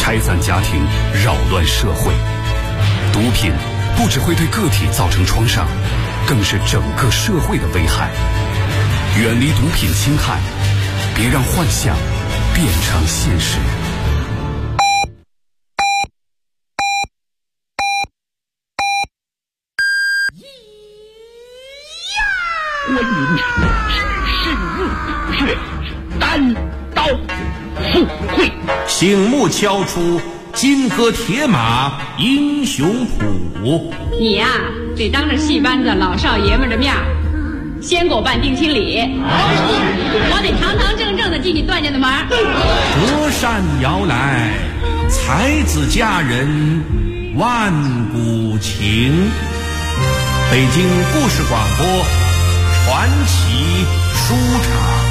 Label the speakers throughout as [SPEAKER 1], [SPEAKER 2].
[SPEAKER 1] 拆散家庭，扰乱社会。毒品不只会对个体造成创伤，更是整个社会的危害。远离毒品侵害，别让幻想变成现实。
[SPEAKER 2] 观音只身入穴，单刀赴会，
[SPEAKER 3] 醒目敲出金戈铁马英雄谱。
[SPEAKER 4] 你呀，得当着戏班子老少爷们的面先给我办定亲礼，我得堂堂正正的进你段家的门。
[SPEAKER 3] 隔山摇来，才子佳人万古情。北京故事广播传奇书场。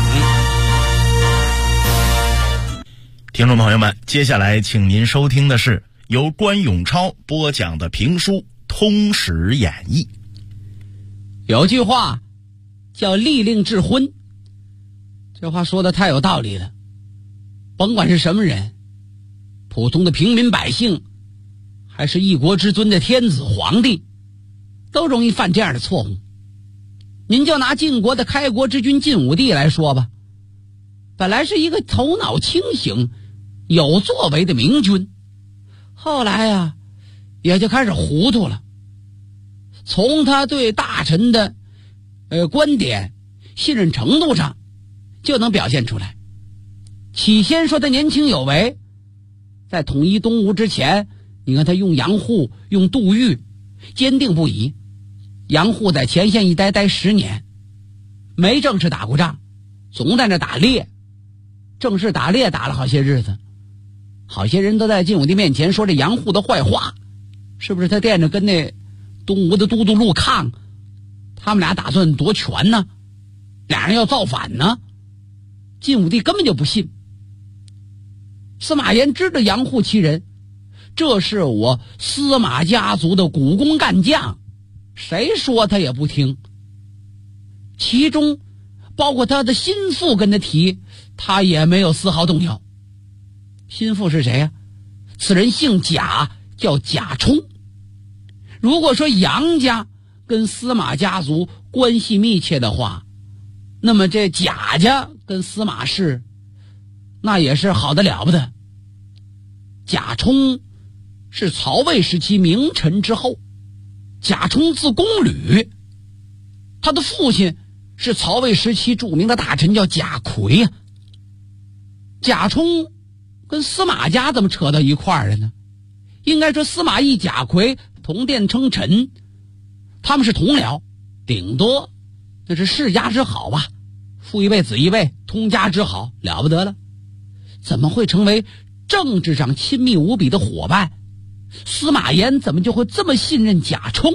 [SPEAKER 5] 听众朋友们，接下来请您收听的是由关永超播讲的评书《通史演义》。
[SPEAKER 6] 有句话叫利令智昏，这话说的太有道理了。甭管是什么人，普通的平民百姓，还是一国之尊的天子皇帝，都容易犯这样的错误。您就拿晋国的开国之君晋武帝来说吧，本来是一个头脑清醒有作为的明君，后来啊也就开始糊涂了。从他对大臣的观点信任程度上就能表现出来。起先说他年轻有为，在统一东吴之前，你看他用杨户用杜预坚定不移。杨户在前线一待10年，没正式打过仗，总在那打猎。正式打猎打了好些日子，好些人都在晋武帝面前说这杨户的坏话，是不是他惦着跟那东吴的都督陆抗，他们俩打算夺权呢？俩人要造反呢？晋武帝根本就不信。司马炎知道杨户其人，这是我司马家族的股肱干将，谁说他也不听。其中包括他的心腹跟他提，他也没有丝毫动摇。心腹是谁呀？此人姓贾，叫贾充。如果说杨家跟司马家族关系密切的话，那么这贾家跟司马氏那也是好得了不得。贾充是曹魏时期名臣之后，贾充字公履，他的父亲是曹魏时期著名的大臣叫贾逵啊。贾充跟司马家怎么扯到一块儿了呢？应该说司马懿、贾逵同殿称臣，他们是同僚，顶多那是世家之好吧，父一辈子一辈，通家之好，了不得了。怎么会成为政治上亲密无比的伙伴？司马炎怎么就会这么信任贾充？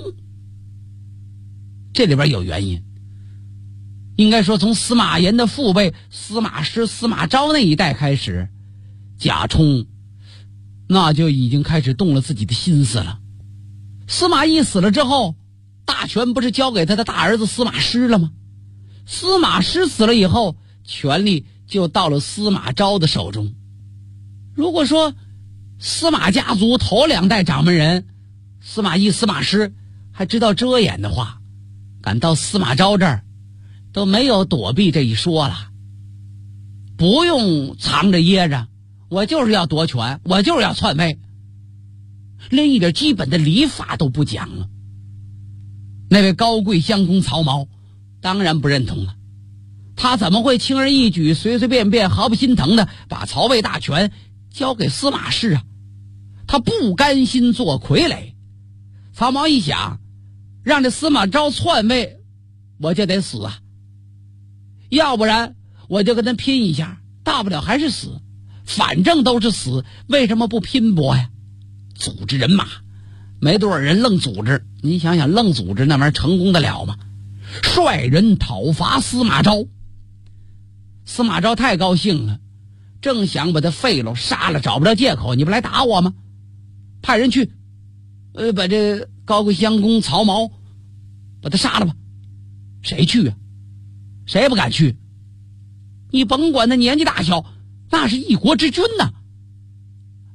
[SPEAKER 6] 这里边有原因。应该说从司马炎的父辈司马师、司马昭那一代开始，贾充那就已经开始动了自己的心思了。司马懿死了之后，大权不是交给他的大儿子司马师了吗？司马师死了以后，权力就到了司马昭的手中。如果说司马家族头2代掌门人司马懿、司马师还知道遮掩的话，赶到司马昭这儿都没有躲避这一说了，不用藏着掖着，我就是要夺权，我就是要篡位，连一点基本的礼法都不讲了。那位高贵相公曹髦当然不认同了，他怎么会轻而易举、随随便便、毫不心疼的把曹魏大权交给司马氏啊？他不甘心做傀儡。曹髦一想，让这司马昭篡位，我就得死啊，要不然我就跟他拼一下，大不了还是死，反正都是死，为什么不拼搏呀？组织人马，没多少人愣组织，你想想愣组织那玩意儿成功得了吗？率人讨伐司马昭。司马昭太高兴了，正想把他废了杀了，找不着借口，你不来打我吗？派人去把这高贵相公曹髦把他杀了吧。谁去啊？谁也不敢去。你甭管他年纪大小，那是一国之君呐。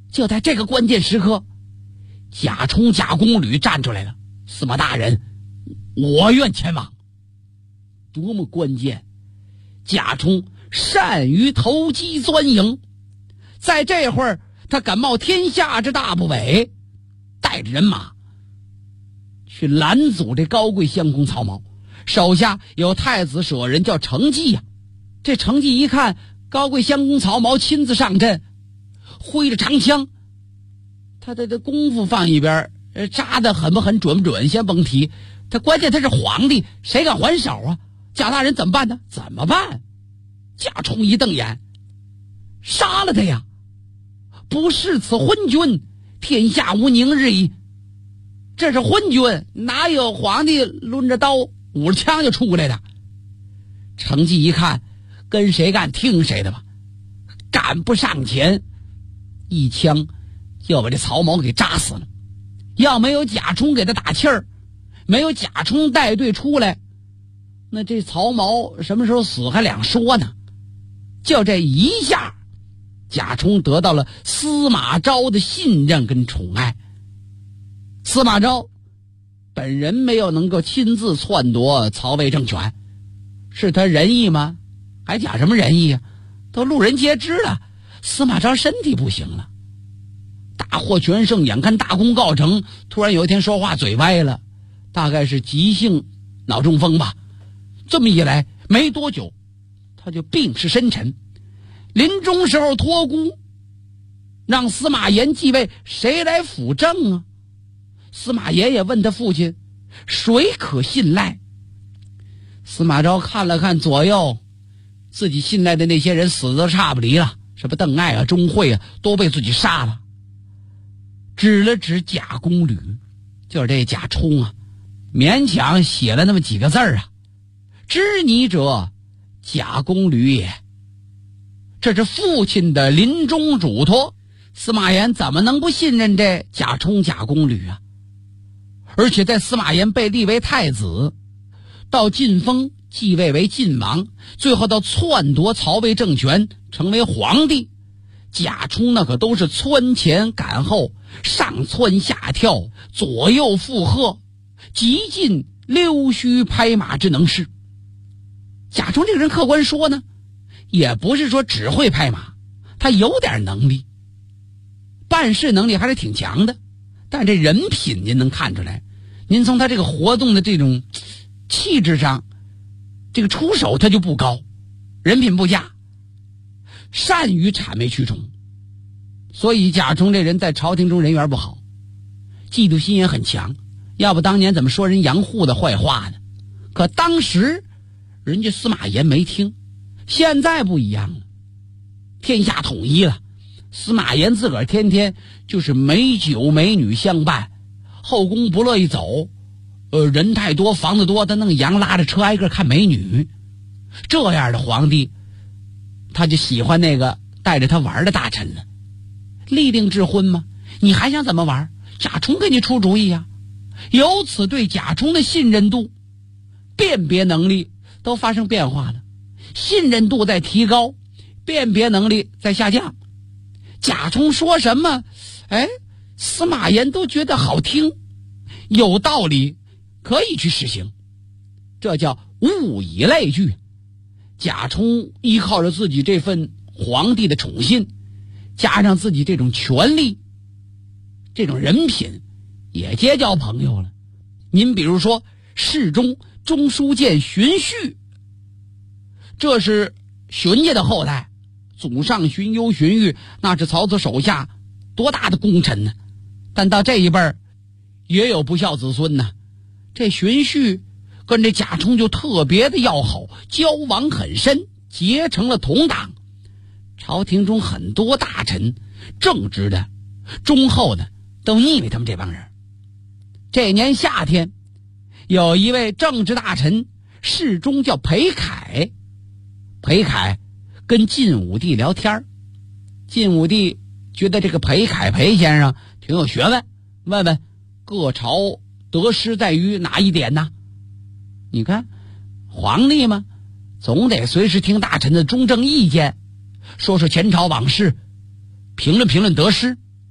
[SPEAKER 6] 就在这个关键时刻，贾充、贾公吕站出来了。司马大人，我愿前往。多么关键！贾充善于投机钻营，在这会儿他敢冒天下之大不韪，带着人马去拦阻这高贵相公曹髦。手下有太子舍人叫程济呀。这程济一看高贵相公曹髦亲自上阵，挥着长枪，他的功夫放一边，扎得狠不狠准不准先甭提，他关键他是皇帝，谁敢还手啊？贾大人怎么办呢？怎么办？贾充一瞪眼，杀了他呀！不是此昏君，天下无宁日矣。这是昏君，哪有皇帝抡着刀舞着枪就出来的？程济一看，跟谁干听谁的吧，敢不上前，一枪就把这曹髦给扎死了。要没有贾充给他打气儿，没有贾充带队出来，那这曹髦什么时候死还两说呢。就这一下，贾充得到了司马昭的信任跟宠爱。司马昭本人没有能够亲自篡夺曹魏政权，是他仁义吗？还讲什么仁义啊？都路人皆知了，司马昭身体不行了，大获全胜，眼看大功告成，突然有一天说话嘴歪了，大概是急性脑中风吧。这么一来没多久他就病逝深沉，临终时候托孤，让司马炎继位，谁来辅政啊？司马炎也问他父亲，谁可信赖？司马昭看了看左右，自己信赖的那些人死得差不离了，什么邓艾啊、钟会啊，都被自己杀了。指了指贾公吕，就是这贾充啊，勉强写了那么几个字啊，知你者贾公吕也。这是父亲的临终嘱托，司马炎怎么能不信任这贾充、贾公吕啊？而且在司马炎被立为太子，到晋封继位为晋王，最后到篡夺曹魏政权成为皇帝，贾充那可都是蹿前赶后，上蹿下跳，左右附和，极尽溜须拍马之能事。贾充这个人客观说呢，也不是说只会拍马，他有点能力，办事能力还是挺强的，但这人品您能看出来，您从他这个活动的这种气质上，这个出手他就不高，人品不佳，善于谄媚驱宠。所以贾充这人在朝廷中人缘不好，嫉妒心也很强，要不当年怎么说人杨户的坏话呢？可当时人家司马炎没听，现在不一样了，天下统一了，司马炎自个儿天天就是美酒美女相伴，后宫不乐意走，人太多房子多，他弄羊拉着车挨个看美女。这样的皇帝他就喜欢那个带着他玩的大臣了。立令智昏吗？你还想怎么玩？贾充给你出主意啊。由此对贾充的信任度、辨别能力都发生变化了，信任度在提高，辨别能力在下降。贾充说什么，司马炎都觉得好听，有道理，可以去实行，这叫物以类聚。贾充依靠着自己这份皇帝的宠信，加上自己这种权力，这种人品，也结交朋友了。您比如说侍中中书监荀彧，这是荀家的后代，祖上荀攸、荀彧那是曹操手下多大的功臣呢？但到这一辈儿也有不孝子孙呢。这荀彧跟这贾充就特别的要好，交往很深，结成了同党。朝廷中很多大臣，正直的、忠厚的，都腻歪他们这帮人。这年夏天，有一位政治大臣，侍中叫裴凯。裴凯跟晋武帝聊天，晋武帝觉得这个裴凯裴先生挺有学问，问问各朝得失在于哪一点呢？你看皇帝嘛，总得随时听大臣的中正意见，说说前朝往事，评论评论得失。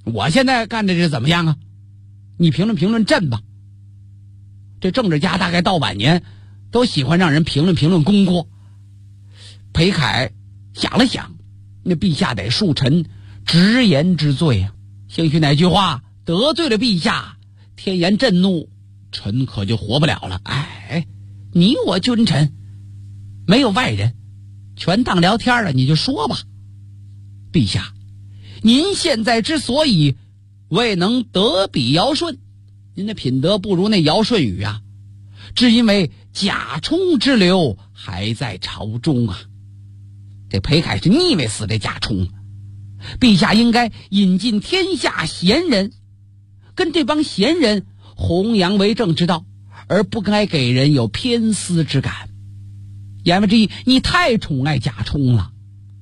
[SPEAKER 6] 我现在干的这怎么样啊？你评论朕吧。这政治家大概到晚年都喜欢让人评论功过。裴楷想了想，那陛下得恕臣直言之罪啊，兴许哪句话得罪了陛下，天颜震怒，臣可就活不了了。哎，你我君臣没有外人，全当聊天了，你就说吧。陛下，您现在之所以未能得比尧舜，您的品德不如那尧舜禹啊，只因为贾充之流还在朝中啊。这裴楷是腻味死这贾充，陛下应该引进天下贤人，跟这帮贤人弘扬为政之道，而不该给人有偏私之感。言外之意，你太宠爱贾充了。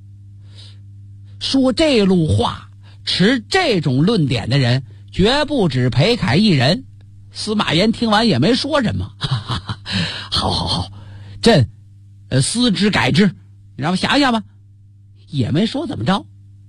[SPEAKER 6] 说这路话，持这种论点的人绝不止裴楷一人。司马炎听完也没说什么，哈哈哈，好，朕思之改之，你让我想想吧，也没说怎么着。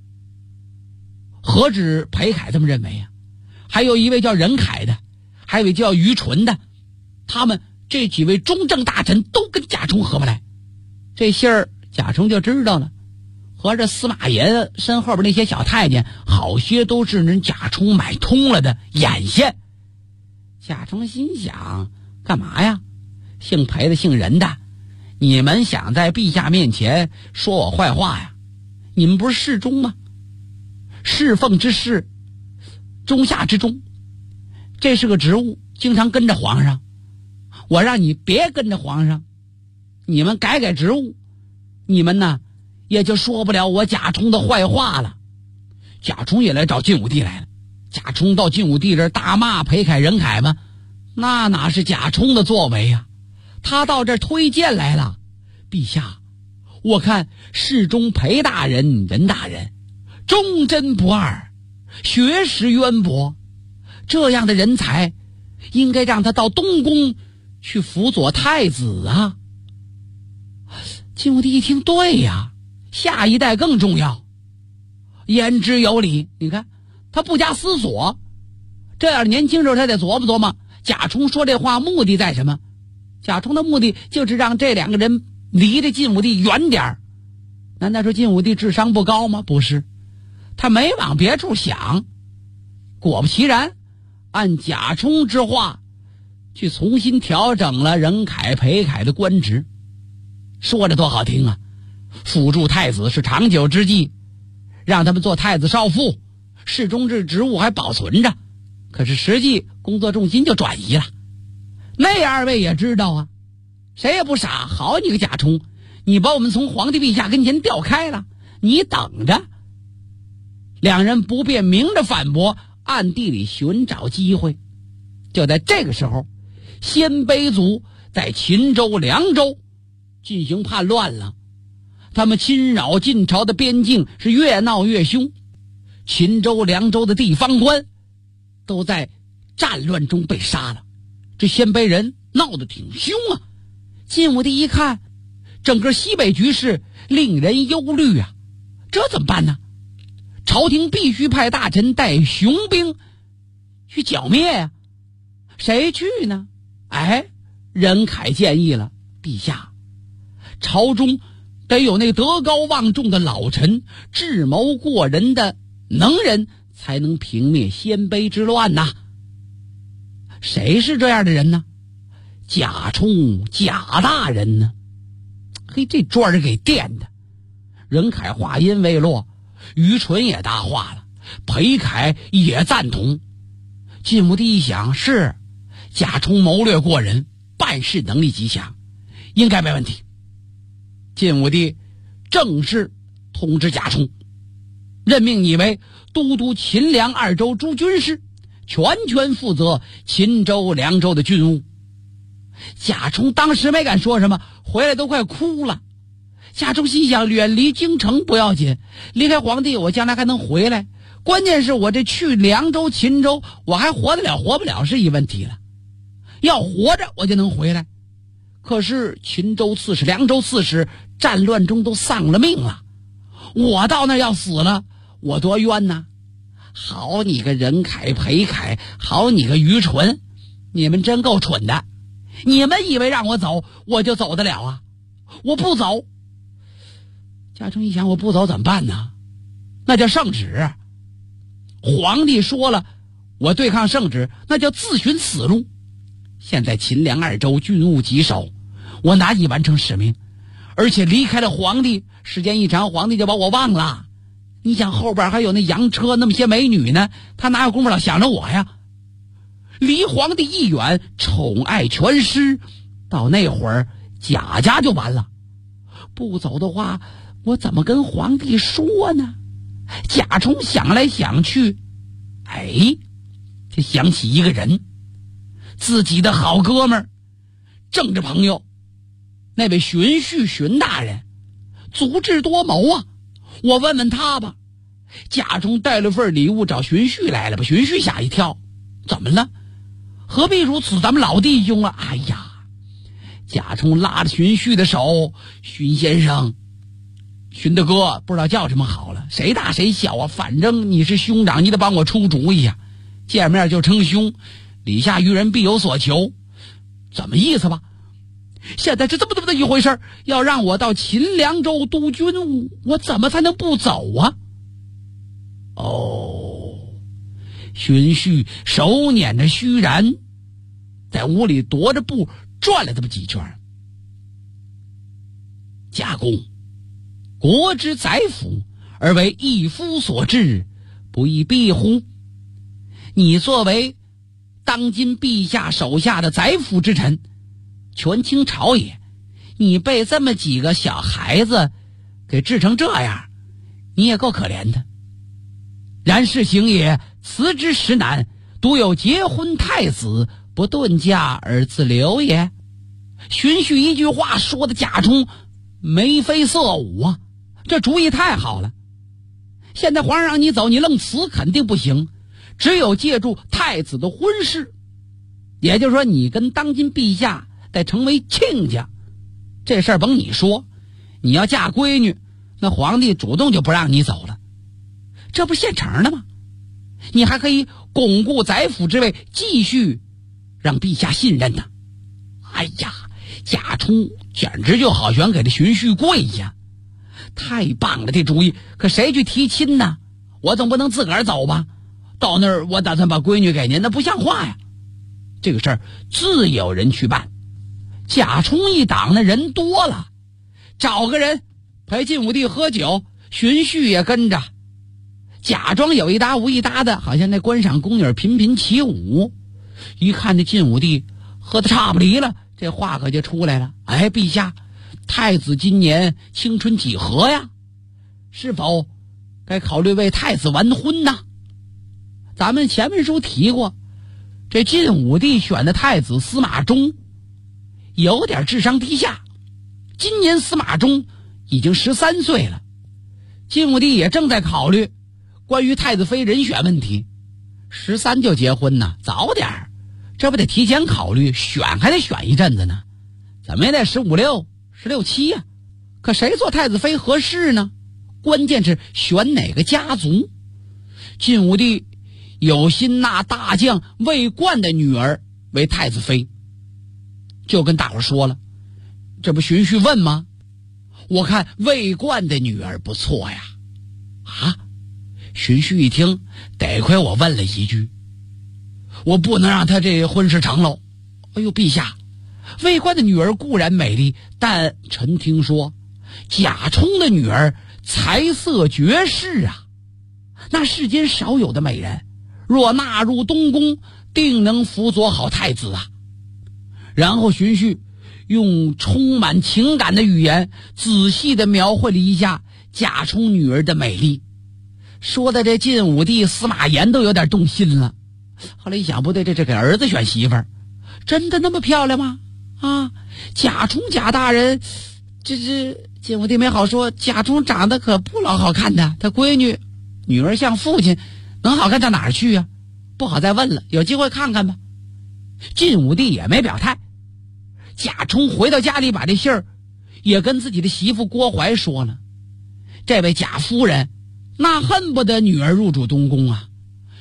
[SPEAKER 6] 何止裴楷这么认为啊？还有一位叫任恺的，还有一位叫于纯的，他们这几位中正大臣都跟贾充合不来。这信儿贾充就知道了，合着司马炎身后边那些小太监好些都是人贾充买通了的眼线。贾充心想，干嘛呀？姓裴的姓任的，你们想在陛下面前说我坏话呀？你们不是侍中吗？侍奉之侍，中下之中，这是个职务，经常跟着皇上。我让你别跟着皇上，你们改职务，你们呢也就说不了我贾充的坏话了。贾充也来找晋武帝来了。贾充到晋武帝这儿大骂裴楷任恺吗？那哪是贾充的作为呀？他到这儿推荐来了。陛下，我看侍中裴大人、任大人忠贞不二，学识渊博，这样的人才应该让他到东宫去辅佐太子啊。晋武帝一听，对呀，下一代更重要，言之有理。你看他不加思索，这样年轻时候他得琢磨贾充说这话目的在什么。贾充的目的就是让这两个人离着晋武帝远点儿。难道说晋武帝智商不高吗？不是，他没往别处想。果不其然，按贾充之话去重新调整了任恺、裴楷的官职。说着多好听啊，辅助太子是长久之计，让他们做太子少傅，侍中这职务还保存着，可是实际工作重心就转移了。那二位也知道啊，谁也不傻，好你个贾充，你把我们从皇帝陛下跟前调开了，你等着。两人不便明着反驳，暗地里寻找机会。就在这个时候，鲜卑族在秦州、凉州进行叛乱了，他们侵扰晋朝的边境是越闹越凶，秦州、凉州的地方官都在战乱中被杀了。这鲜卑人闹得挺凶啊！晋武帝一看，整个西北局势令人忧虑啊，这怎么办呢？朝廷必须派大臣带雄兵去剿灭呀。谁去呢？任恺建议了，陛下，朝中得有那德高望重的老臣，智谋过人的能人，才能平灭鲜卑之乱呐。谁是这样的人呢？贾充，贾大人呢？嘿，这砖儿给垫的。任恺话音未落，于纯也搭话了，裴楷也赞同。晋武帝一想，是贾充谋略过人，办事能力极强，应该没问题。晋武帝正式通知贾充，任命你为都督秦凉二州诸军师，全权负责秦州、凉州的军务。贾充当时没敢说什么，回来都快哭了。贾充心想，远离京城不要紧，离开皇帝我将来还能回来，关键是我这去凉州、秦州，我还活得了活不了是一问题了。要活着我就能回来，可是秦州刺史、凉州刺史战乱中都丧了命了，我到那儿要死了，我多冤呐！ 好你个任凯裴凯，好你个愚蠢，你们真够蠢的，你们以为让我走我就走得了啊？我不走。贾充一想，我不走怎么办呢？那叫圣旨，皇帝说了，我对抗圣旨那叫自寻死路。现在秦凉2州军务棘手，我难以完成使命，而且离开了皇帝，时间一长皇帝就把我忘了。你想后边还有那洋车那么些美女呢，他哪有功夫老想着我呀？离皇帝一远，宠爱全失，到那会儿贾家就完了。不走的话，我怎么跟皇帝说呢？贾充想来想去，就想起一个人，自己的好哥们儿，政治朋友，那位荀彧荀大人，足智多谋啊，我问问他吧。贾充带了份礼物找荀彧来了，把荀彧吓一跳，怎么了？何必如此，咱们老弟兄啊！哎呀，贾充拉着荀彧的手，荀先生，荀大哥不知道叫什么好了，谁大谁小啊，反正你是兄长，你得帮我出主意啊，见面就称兄，礼下于人必有所求，怎么意思吧？现在是这么一回事，要让我到秦凉州督军务，我怎么才能不走啊？荀彧手捻着须髯，在屋里踱着步转了这么几圈。贾公，国之宰辅，而为一夫所治，不亦必乎？你作为当今陛下手下的宰辅之臣，权倾朝野，你被这么几个小孩子给治成这样，你也够可怜的。然事行也，辞之实难，独有结婚太子，不顿驾而自留也。荀彧一句话说的贾充眉飞色舞啊，这主意太好了。现在皇上让你走，你愣辞肯定不行，只有借助太子的婚事，也就是说你跟当今陛下得成为亲家。这事儿甭你说，你要嫁闺女，那皇帝主动就不让你走了，这不现成的吗？你还可以巩固宰辅之位，继续让陛下信任呢。哎呀，贾充简直就好想给这荀彧跪下，太棒了这主意，可谁去提亲呢？我总不能自个儿走吧？到那儿我打算把闺女给您，那不像话呀。这个事儿自有人去办。贾充一党那人多了，找个人陪晋武帝喝酒，荀彧也跟着，假装有一搭无一搭的，好像那观赏宫女频频起舞。一看这晋武帝喝得差不离了，这话可就出来了。陛下，太子今年青春几何呀？是否该考虑为太子完婚呢？咱们前面书提过，这晋武帝选的太子司马衷有点智商低下，今年司马衷已经13岁了，晋武帝也正在考虑关于太子妃人选问题。13就结婚呢，早点儿，这不得提前考虑，选还得选一阵子呢，怎么也得15、16、16、17呀。可谁做太子妃合适呢？关键是选哪个家族。晋武帝有心纳大将魏冠的女儿为太子妃，就跟大伙说了，这不荀彧问吗？我看魏冠的女儿不错呀。荀彧一听，得亏我问了一句，我不能让他这婚事成喽。陛下，魏冠的女儿固然美丽，但臣听说贾充的女儿才色绝世啊，那世间少有的美人，若纳入东宫，定能辅佐好太子啊。然后荀彧用充满情感的语言仔细地描绘了一下贾充女儿的美丽，说的这晋武帝司马炎都有点动心了。后来一想，不对，这给儿子选媳妇儿，真的那么漂亮吗？贾充贾大人，这晋武帝没好说，贾充长得可不老好看的，他闺女女儿像父亲，能好看到哪儿去啊？不好再问了，有机会看看吧。晋武帝也没表态。贾充回到家里，把这信儿也跟自己的媳妇郭槐说了。这位贾夫人那恨不得女儿入主东宫啊，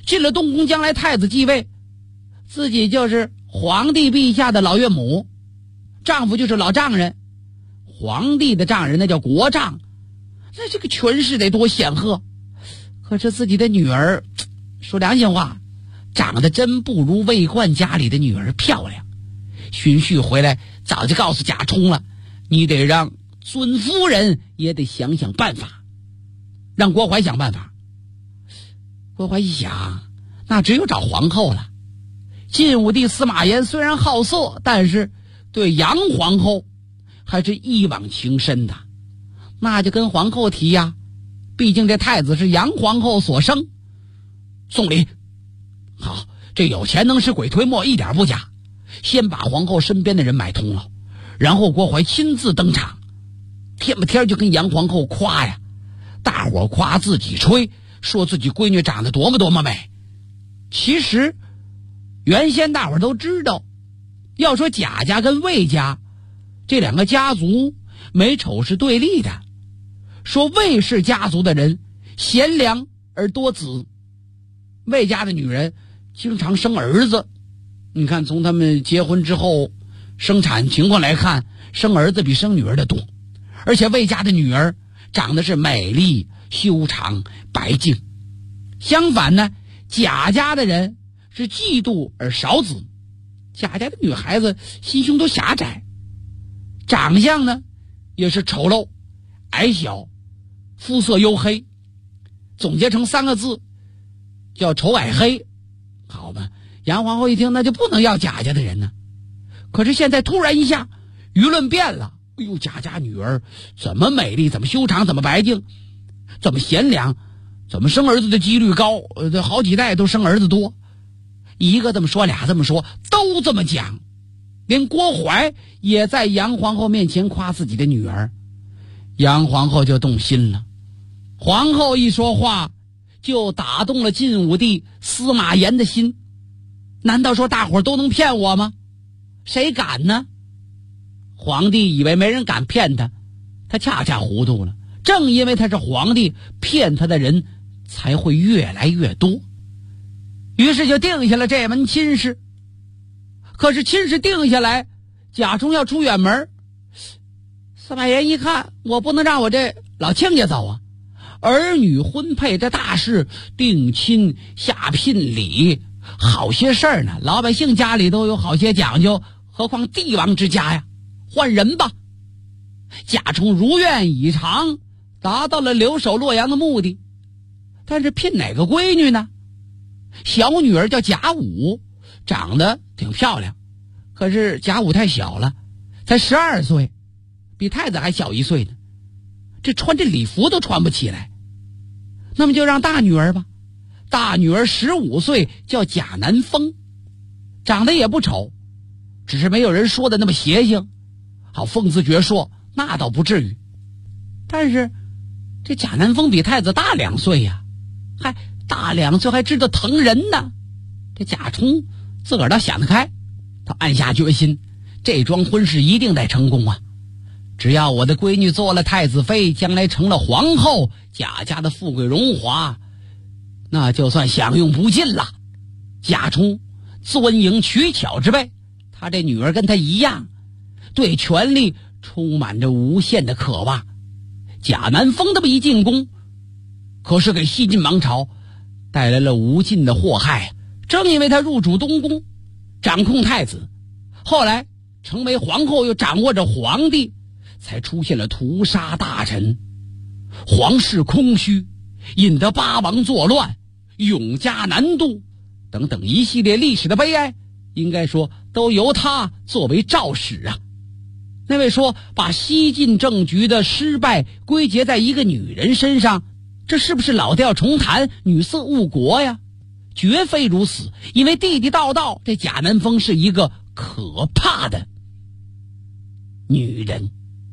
[SPEAKER 6] 进了东宫，将来太子继位，自己就是皇帝陛下的老岳母，丈夫就是老丈人。皇帝的丈人那叫国丈，那这个权势得多显赫。可是自己的女儿，说良心话，长得真不如魏冠家里的女儿漂亮。荀彧回来早就告诉贾充了，你得让尊夫人也得想想办法，让郭槐想办法。郭槐一想，那只有找皇后了。晋武帝司马炎虽然好色，但是对杨皇后还是一往情深的，那就跟皇后提呀，毕竟这太子是杨皇后所生。送礼，好，这有钱能使鬼推磨，一点不假。先把皇后身边的人买通了，然后郭槐亲自登场，天不天就跟杨皇后夸呀，大伙夸自己吹，说自己闺女长得多么多么美。其实原先大伙都知道，要说贾家跟魏家这两个家族美丑是对立的，说魏氏家族的人贤良而多子，魏家的女人经常生儿子。你看从他们结婚之后生产情况来看，生儿子比生女儿的多，而且魏家的女儿长得是美丽修长白净。相反呢，贾家的人是嫉妒而少子，贾家的女孩子心胸都狭窄，长相呢也是丑陋矮小，肤色黝黑，总结成3个字叫丑矮黑。好吧，杨皇后一听，那就不能要贾家的人呢。可是现在突然一下舆论变了，哎呦，贾家女儿怎么美丽，怎么修长，怎么白净，怎么贤良，怎么生儿子的几率高，好几代都生儿子多。一个这么说，俩这么说，都这么讲。连郭槐也在杨皇后面前夸自己的女儿，杨皇后就动心了。皇后一说话就打动了晋武帝司马炎的心。难道说大伙都能骗我吗？谁敢呢？皇帝以为没人敢骗他，他恰恰糊涂了。正因为他是皇帝，骗他的人才会越来越多。于是就定下了这门亲事。可是亲事定下来，贾充要出远门，司马炎一看，我不能让我这老亲家走啊，儿女婚配这大事，定亲下聘礼，好些事儿呢，老百姓家里都有好些讲究，何况帝王之家呀，换人吧。贾充如愿以偿，达到了留守洛阳的目的。但是聘哪个闺女呢？小女儿叫贾武，长得挺漂亮，可是贾武太小了，才12岁，比太子还小1岁呢，这穿这礼服都穿不起来。那么就让大女儿吧，大女儿15岁，叫贾南风，长得也不丑，只是没有人说的那么邪性，好讽刺矍铄那倒不至于。但是这贾南风比太子大2岁呀，还大2岁还知道疼人呢。这贾充自个儿倒想得开，他暗下决心，这桩婚事一定得成功啊！只要我的闺女做了太子妃，将来成了皇后，贾家的富贵荣华那就算享用不尽了。贾充钻营取巧之辈，他这女儿跟他一样，对权力充满着无限的渴望。贾南风这么一进宫，可是给西晋王朝带来了无尽的祸害。正因为他入主东宫，掌控太子，后来成为皇后，又掌握着皇帝，才出现了屠杀大臣、皇室空虚，引得八王作乱、永嘉南渡等等一系列历史的悲哀，应该说都由他作为肇始啊。那位说把西晋政局的失败归结在一个女人身上，这是不是老调重弹，女色误国呀？绝非如此，因为地地道道这贾南风是一个可怕的女人。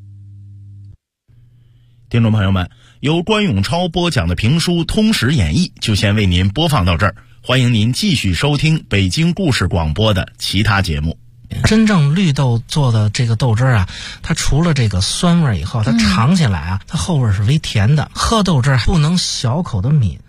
[SPEAKER 5] 听众朋友们，由关永超播讲的评书《通史演义》就先为您播放到这儿，欢迎您继续收听北京故事广播的其他节目。
[SPEAKER 7] 真正绿豆做的这个豆汁儿啊，它除了这个酸味以后，它尝起来啊，它后味是微甜的。喝豆汁儿不能小口的抿，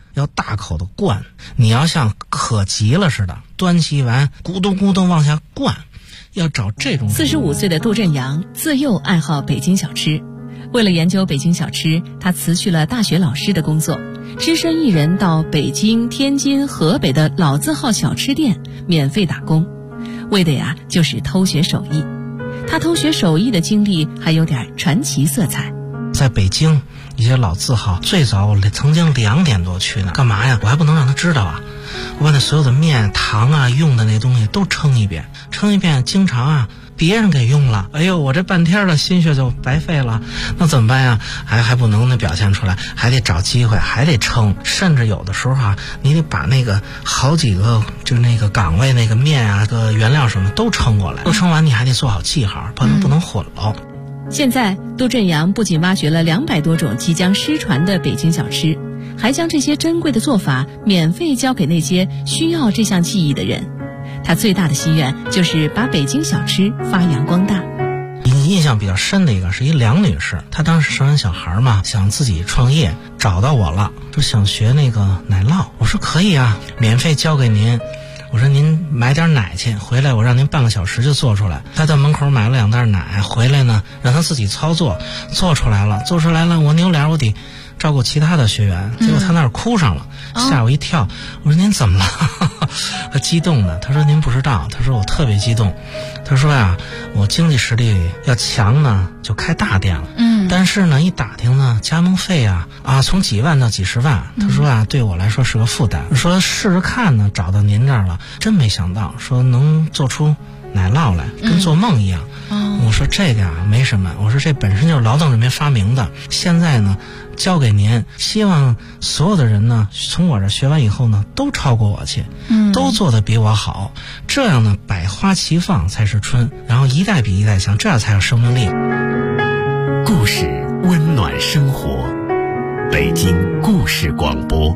[SPEAKER 7] 要大口的灌，你要像渴急了似的，端起碗咕咚咕咚往下灌，要找这种。
[SPEAKER 8] 45岁的杜振阳自幼爱好北京小吃，为了研究北京小吃，他辞去了大学老师的工作，只身一人到北京、天津、河北的老字号小吃店免费打工，为的呀就是偷学手艺。他偷学手艺的经历还有点传奇色彩。
[SPEAKER 7] 在北京一些老字号，最早我曾经2点多去呢，干嘛呀？我还不能让他知道啊！我把那所有的面、糖啊、用的那东西都称一遍，经常啊别人给用了，哎呦，我这半天的心血就白费了，那怎么办呀？还不能表现出来，还得找机会，还得称，甚至有的时候啊，你得把那个好几个就那个岗位那个面啊、个原料什么都称过来，都称完你还得做好记号，不能混喽。
[SPEAKER 8] 现在杜振阳不仅挖掘了200多种即将失传的北京小吃，还将这些珍贵的做法免费教给那些需要这项技艺的人。他最大的心愿就是把北京小吃发扬光大。
[SPEAKER 7] 印象比较深的一个是一梁女士，她当时生完小孩嘛，想自己创业，找到我了，说想学那个奶酪。我说可以啊，免费教给您。我说您买点奶去，回来我让您半个小时就做出来。他到门口买了2袋奶，回来呢让他自己操作，做出来了，我扭脸我得照顾其他的学员，结果他那儿哭上了，吓我一跳。我说您怎么了？他激动的，他说您不知道，他说我特别激动。他说呀，我经济实力要强呢，就开大店了。但是呢，一打听呢，加盟费啊从几万到几十万。他说啊，对我来说是个负担。说试试看呢，找到您这儿了，真没想到，说能做出奶酪来，跟做梦一样。我说这个没什么，我说这本身就是劳动人民发明的，现在呢交给您，希望所有的人呢从我这学完以后呢都超过我去，都做得比我好，这样呢百花齐放才是春，然后一代比一代强，这样才有生命力。
[SPEAKER 1] 故事温暖生活，北京故事广播。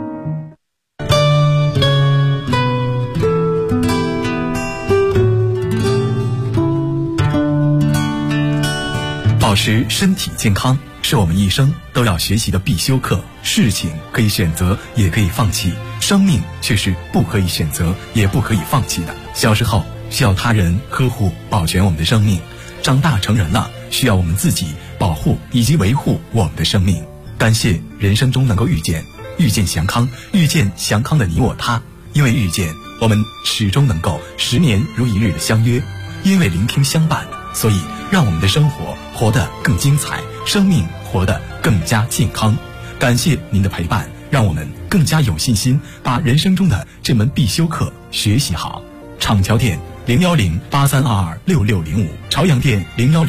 [SPEAKER 1] 保持身体健康是我们一生都要学习的必修课。事情可以选择，也可以放弃，生命却是不可以选择，也不可以放弃的。小时候需要他人呵护保全我们的生命，长大成人了需要我们自己保护以及维护我们的生命。感谢人生中能够遇见祥康，遇见祥康的你我他。因为遇见，我们始终能够10年如一日的相约；因为聆听相伴，所以让我们的生活活得更精彩，生命活得更加健康。感谢您的陪伴，让我们更加有信心把人生中的这门必修课学习好。厂桥店01083226605，朝阳店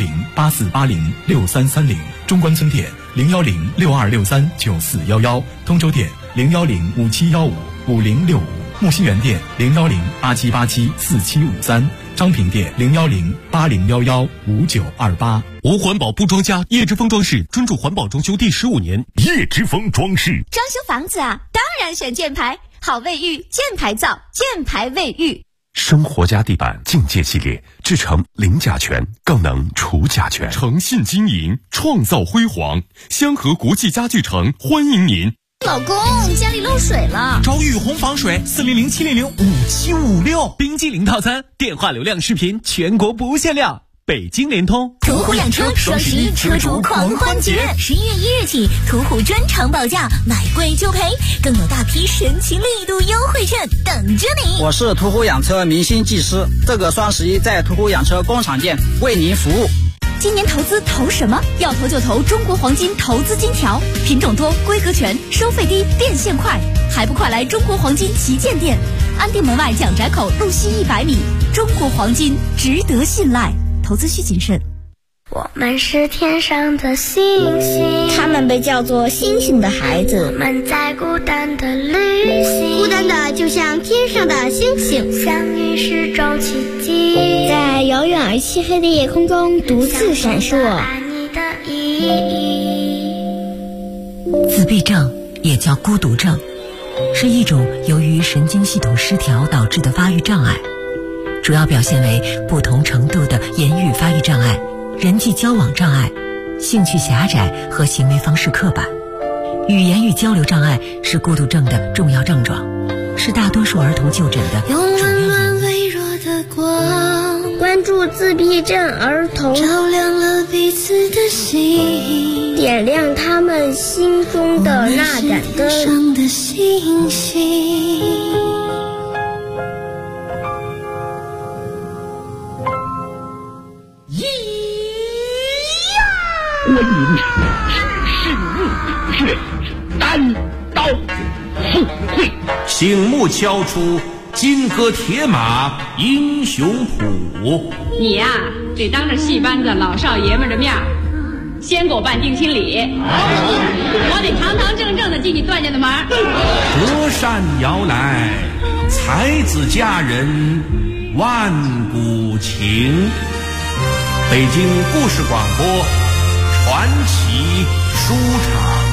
[SPEAKER 1] 01084806330，中关村店01062639411，通州店01057155065，木樨园店01087874753，昌平店01080115928。
[SPEAKER 9] 无环保不装家，叶之峰装饰专注环保装修第15年。
[SPEAKER 10] 叶之峰装饰
[SPEAKER 11] 装修房子啊，当然选箭牌，好卫浴，箭牌造，箭牌卫浴。
[SPEAKER 10] 生活家地板境界系列，制成零甲醛，更能除甲醛。
[SPEAKER 9] 诚信经营，创造辉煌。香河国际家具城欢迎您。
[SPEAKER 11] 老公，家里漏水了，
[SPEAKER 12] 找雨虹防水，400-700-5756，冰激凌套餐，电话流量视频全国不限量。北京联通。
[SPEAKER 11] 途虎养车双11车主狂欢节，11月1日起，途虎专场保价，买贵就赔，更有大批神奇力度优惠券等着你。
[SPEAKER 13] 我是途虎养车明星技师，这个双11在途虎养车工厂店为您服务。
[SPEAKER 11] 今年投资投什么？要投就投中国黄金投资金条，品种多，规格全，收费低，变现快，还不快来中国黄金旗舰店，安定门外蒋宅口路西100米。中国黄金值得信赖，投资需谨慎。
[SPEAKER 14] 我们是天上的星星，
[SPEAKER 15] 他们被叫做星星的孩子。
[SPEAKER 14] 我们在孤单的旅行，
[SPEAKER 15] 孤单的就像天上的星星，
[SPEAKER 14] 相遇是种奇迹，
[SPEAKER 15] 在遥远而漆黑的夜空中独自闪烁。
[SPEAKER 14] 爱你的意义。
[SPEAKER 16] 自闭症也叫孤独症，是一种由于神经系统失调导致的发育障碍，主要表现为不同程度的言语发育障碍、人际交往障碍、兴趣狭窄和行为方式刻板。 语言与交流障碍是孤独症的重要症状，是大多数儿童就诊的主要原因。
[SPEAKER 14] 微弱的光，关注自闭症儿童，照亮了彼此的心，点亮他们心中的那盏灯。上的星星。
[SPEAKER 2] 观音是日月单刀赴会，
[SPEAKER 3] 醒目敲出金戈铁马英雄谱。
[SPEAKER 4] 你呀，得当着戏班子老少爷们的面先给我办定亲礼，我得堂堂正正的进你段家的门。
[SPEAKER 3] 隔山遥来，才子佳人万古情。北京故事广播传奇书场。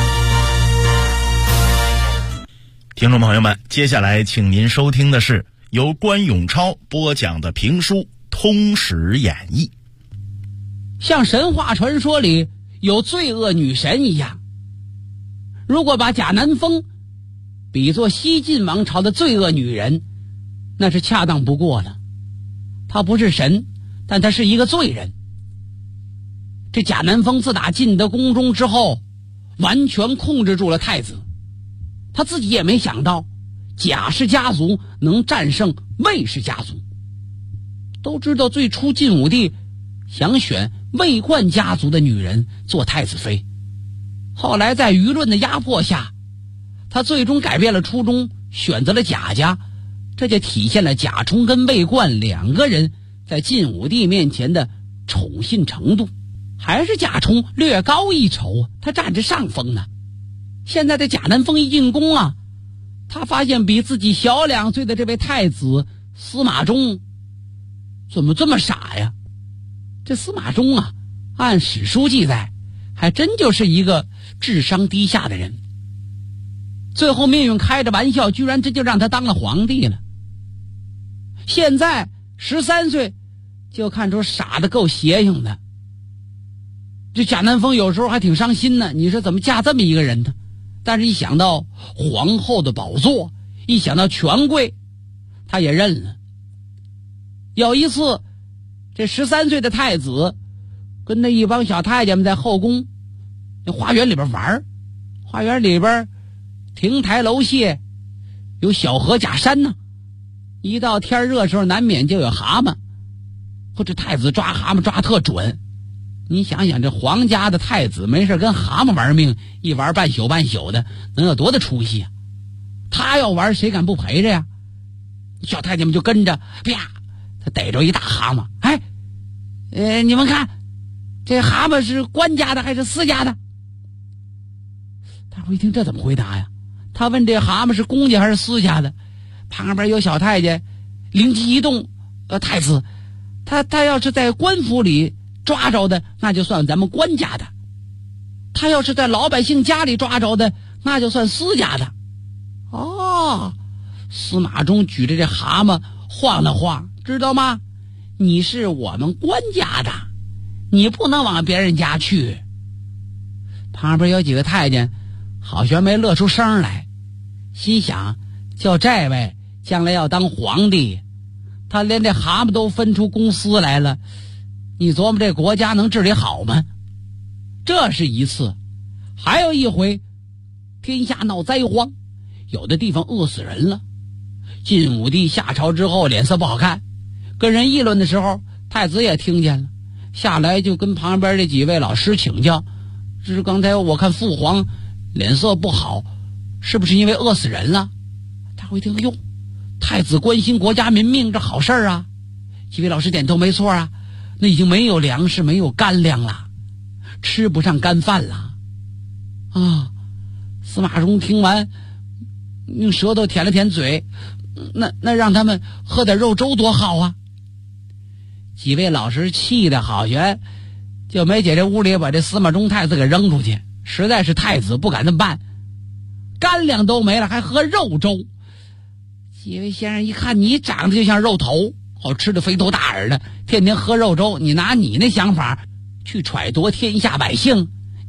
[SPEAKER 5] 听众朋友们，接下来请您收听的是由关永超播讲的评书《通史演义》。
[SPEAKER 6] 像神话传说里有罪恶女神一样，如果把贾南风比作西晋王朝的罪恶女人，那是恰当不过的。她不是神，但她是一个罪人。这贾南风自打进得宫中之后，完全控制住了太子。他自己也没想到贾氏家族能战胜魏氏家族。都知道最初晋武帝想选魏冠家族的女人做太子妃，后来在舆论的压迫下，他最终改变了初衷，选择了贾家。这就体现了贾充跟魏冠两个人在晋武帝面前的宠信程度。还是贾充略高一筹，他占着上风呢。现在的贾南风一进宫啊，他发现比自己小2岁的这位太子司马衷怎么这么傻呀？这司马衷啊，按史书记载还真就是一个智商低下的人。最后命运开着玩笑，居然这就让他当了皇帝了。现在13岁就看出傻得够邪性的。这贾南风有时候还挺伤心呢，你说怎么嫁这么一个人呢？但是一想到皇后的宝座，一想到权贵，他也认了。有一次，这13岁的太子跟那一帮小太监们在后宫那花园里边玩，花园里边亭台楼榭，有小河假山呢。一到天热时候，难免就有蛤蟆，或者太子抓蛤蟆抓特准。你想想，这皇家的太子没事跟蛤蟆玩命，一玩半宿半宿的，能有多大出息啊？他要玩，谁敢不陪着呀？小太监们就跟着，啪，他逮着一大蛤蟆。哎，你们看，这蛤蟆是官家的还是私家的？大伙一听，这怎么回答呀？他问这蛤蟆是公家还是私家的，旁边有小太监灵机一动，太子，他要是在官府里抓着的，那就算咱们官家的；他要是在老百姓家里抓着的，那就算私家的。哦，司马衷举着这蛤蟆晃了晃，知道吗？你是我们官家的，你不能往别人家去。旁边有几个太监好悬没乐出声来，心想，就这位将来要当皇帝，他连这蛤蟆都分出公私来了，你琢磨这国家能治理好吗？这是一次。还有一回，天下闹灾荒，有的地方饿死人了。晋武帝下朝之后脸色不好看，跟人议论的时候，太子也听见了，下来就跟旁边这几位老师请教，这是刚才我看父皇脸色不好，是不是因为饿死人了？他会听，哟，太子关心国家民命，这好事啊。几位老师点头，没错啊，那已经没有粮食，没有干粮了，吃不上干饭了啊。司马衷听完，用舌头舔了舔嘴，那让他们喝点肉粥多好啊。几位老师气得好悬，就没解这屋里把这司马衷太子给扔出去，实在是太子不敢这么办，干粮都没了还喝肉粥。几位先生一看，你长得就像肉头，好吃的肥头大耳的，天天喝肉粥，你拿你那想法去揣度天下百姓，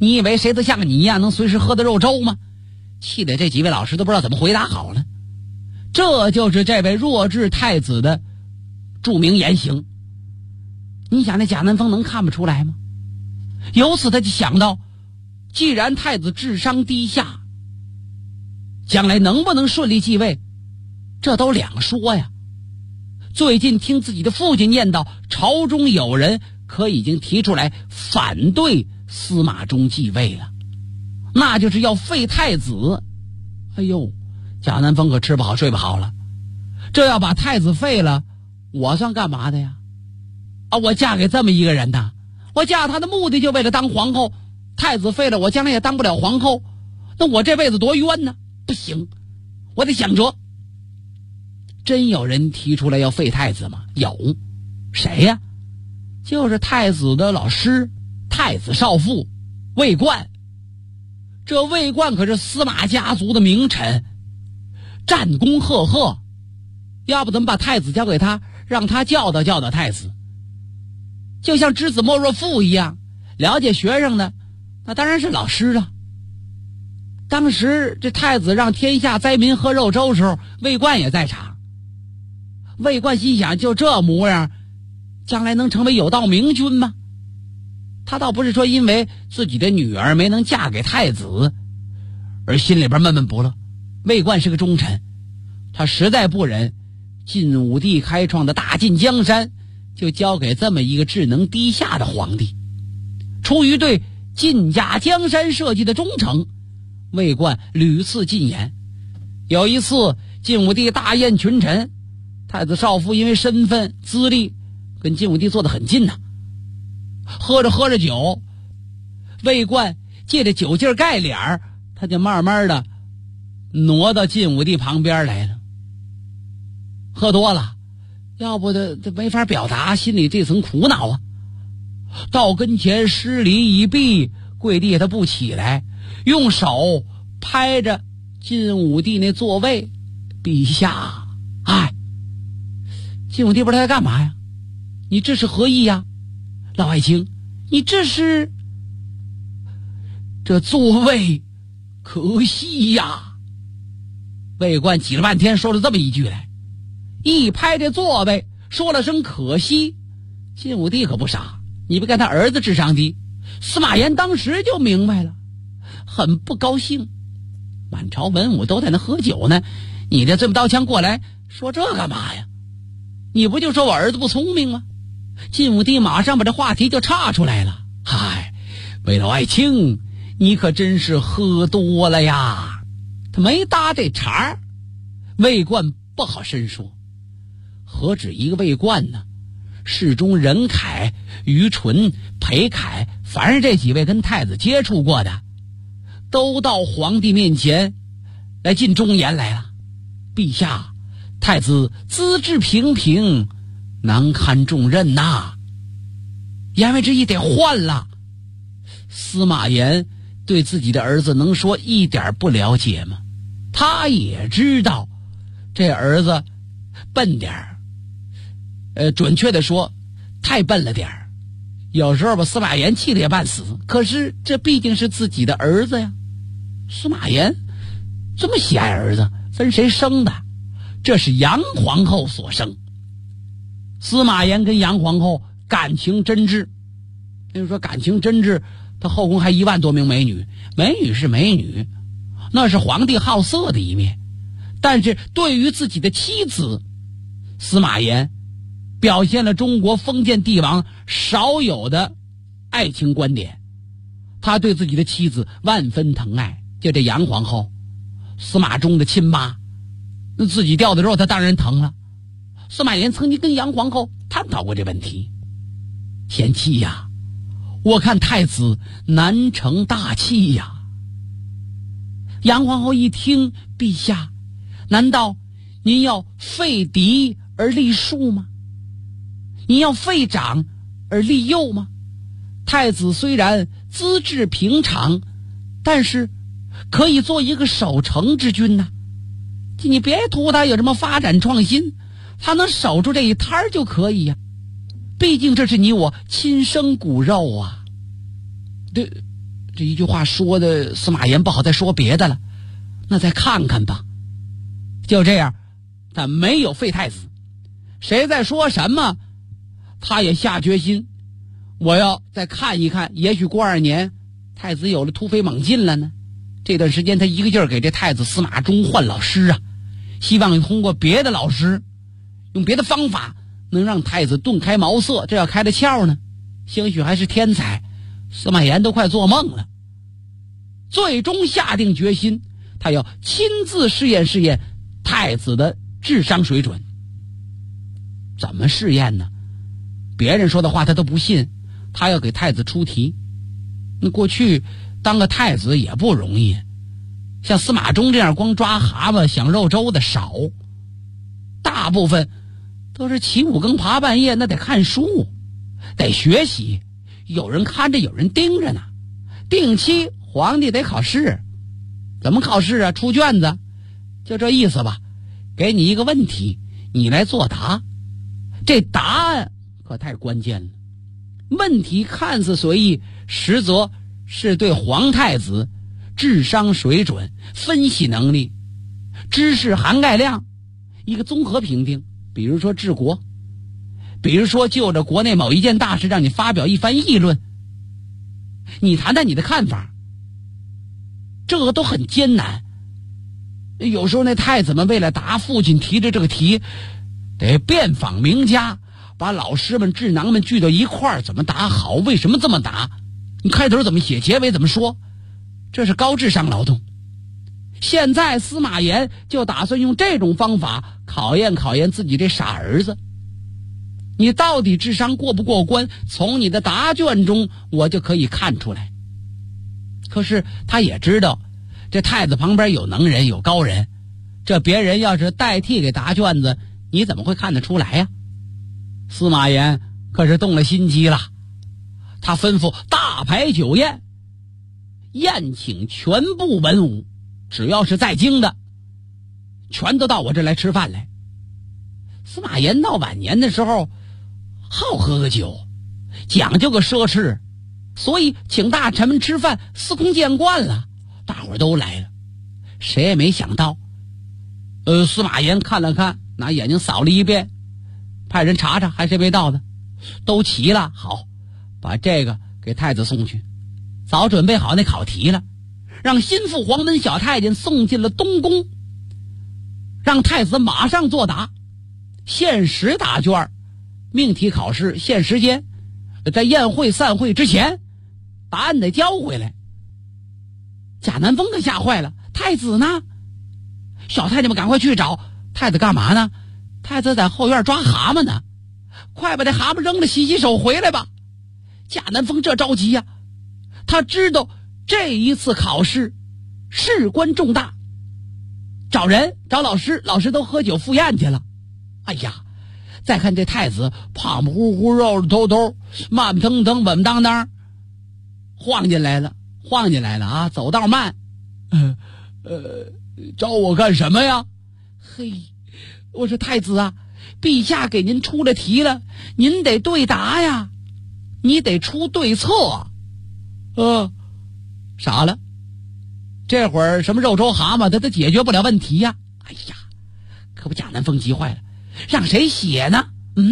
[SPEAKER 6] 你以为谁都像你一样能随时喝的肉粥吗？气得这几位老师都不知道怎么回答好了。这就是这位弱智太子的著名言行。你想那贾南风能看不出来吗？由此他就想到，既然太子智商低下，将来能不能顺利继位，这都两说呀。最近听自己的父亲念叨，朝中有人可已经提出来反对司马衷继位了，那就是要废太子。哎呦，贾南风可吃不好睡不好了。这要把太子废了，我算干嘛的呀？我嫁给这么一个人呐，我嫁他的目的就为了当皇后，太子废了我将来也当不了皇后，那我这辈子多冤呢。不行，我得想辙。真有人提出来要废太子吗？有。谁呀？就是太子的老师，太子少傅魏冠。这魏冠可是司马家族的名臣，战功赫赫，要不怎么把太子交给他，让他教导教导太子。就像知子莫若父一样，了解学生的那当然是老师了。当时这太子让天下灾民喝肉粥时候，魏冠也在场。魏冠心想，就这模样，将来能成为有道明君吗？他倒不是说因为自己的女儿没能嫁给太子而心里边闷闷不乐。魏冠是个忠臣，他实在不忍晋武帝开创的大晋江山就交给这么一个智能低下的皇帝。出于对晋家江山社稷的忠诚，魏冠屡次进言。有一次晋武帝大宴群臣，太子少傅因为身份资历跟晋武帝坐得很近呐。喝着喝着酒，魏冠借着酒劲盖脸，他就慢慢的挪到晋武帝旁边来了。喝多了，要不他没法表达心里这层苦恼啊。到跟前施礼一毕，跪地他不起来，用手拍着晋武帝那座位，陛下，晋武帝不知道在干嘛呀？你这是何意呀？老爱卿，你这是……这座位可惜呀。魏冠挤了半天说了这么一句来，一拍这座位说了声可惜。晋武帝可不傻，你不看他儿子智商低，司马炎当时就明白了，很不高兴。满朝文武都在那喝酒呢，你这这么刀枪过来说这干嘛呀？你不就说我儿子不聪明吗？晋武帝马上把这话题就岔出来了。魏老爱卿，你可真是喝多了呀。他没搭这茬。魏冠不好深说，何止一个魏冠呢？世中任恺、于纯、裴凯，凡是这几位跟太子接触过的，都到皇帝面前来进忠言来了。陛下，太子资质平平，难堪重任呐。言外之意得换了。司马炎对自己的儿子能说一点不了解吗？他也知道这儿子笨点儿，准确的说太笨了点儿。有时候把司马炎气得也半死，可是这毕竟是自己的儿子呀。司马炎这么喜爱儿子，分谁生的？这是杨皇后所生。司马炎跟杨皇后感情真挚，就是说感情真挚，他后宫还1万多名美女，美女是美女，那是皇帝好色的一面。但是对于自己的妻子，司马炎表现了中国封建帝王少有的爱情观点。他对自己的妻子万分疼爱，就这杨皇后，司马衷的亲妈，那自己掉的肉他当然疼了。司马炎曾经跟杨皇后探讨过这问题。贤妻呀，我看太子难成大器呀。杨皇后一听，陛下，难道您要废嫡而立庶吗？您要废长而立幼吗？太子虽然资质平常，但是可以做一个守成之君呐。你别图他有什么发展创新，他能守住这一摊儿就可以呀。毕竟这是你我亲生骨肉啊。 这一句话说的司马炎不好再说别的了，那再看看吧。就这样，他没有废太子，谁在说什么他也下决心，我要再看一看，也许过2年太子有了突飞猛进了呢。这段时间他一个劲儿给这太子司马衷换老师啊，希望通过别的老师，用别的方法能让太子顿开茅塞。这要开了窍呢，兴许还是天才，司马炎都快做梦了。最终下定决心，他要亲自试验试验太子的智商水准。怎么试验呢？别人说的话他都不信，他要给太子出题。那过去当个太子也不容易，像司马衷这样光抓蛤蟆享肉粥的少，大部分都是起5更爬半夜，那得看书，得学习，有人看着，有人盯着呢。定期皇帝得考试，怎么考试啊？出卷子，就这意思吧。给你一个问题，你来作答，这答案可太关键了。问题看似随意，实则是对皇太子智商水准、分析能力、知识涵盖量一个综合评定。比如说治国，比如说就着国内某一件大事让你发表一番议论，你谈谈你的看法，这个都很艰难。有时候那太子们为了答父亲提的这个题，得遍访名家，把老师们智囊们聚到一块儿，怎么答好，为什么这么答，你开头怎么写，结尾怎么说，这是高智商劳动。现在司马炎就打算用这种方法考验考验自己这傻儿子，你到底智商过不过关，从你的答卷中我就可以看出来。可是他也知道这太子旁边有能人有高人，这别人要是代替给答卷子，你怎么会看得出来呀？司马炎可是动了心机了，他吩咐大排酒宴，宴请全部文武，只要是在京的全都到我这来吃饭来。司马炎到晚年的时候好喝个酒，讲究个奢侈，所以请大臣们吃饭司空见惯了，大伙儿都来了。谁也没想到司马炎看了看，拿眼睛扫了一遍，派人查查还谁没到的，都齐了。好，把这个给太子送去，早准备好那考题了，让心腹黄门小太监送进了东宫，让太子马上作答，限时答卷，命题考试限时间，在宴会散会之前答案得交回来。贾南风可吓坏了，太子呢？小太监们赶快去找太子，干嘛呢？太子在后院抓蛤蟆呢，快把这蛤蟆扔了，洗洗手回来吧。贾南风这着急呀，他知道这一次考试事关重大，找人找老师，老师都喝酒赴宴去了。哎呀，再看这太子胖胖乎乎肉肉头头，慢腾腾稳当当晃进来了啊，走道慢。找我干什么呀？嘿，我说太子啊，陛下给您出了题了，您得对答呀，你得出对策。傻了，这会儿什么肉粥蛤蟆他都解决不了问题呀。哎呀，可把贾南风急坏了，让谁写呢？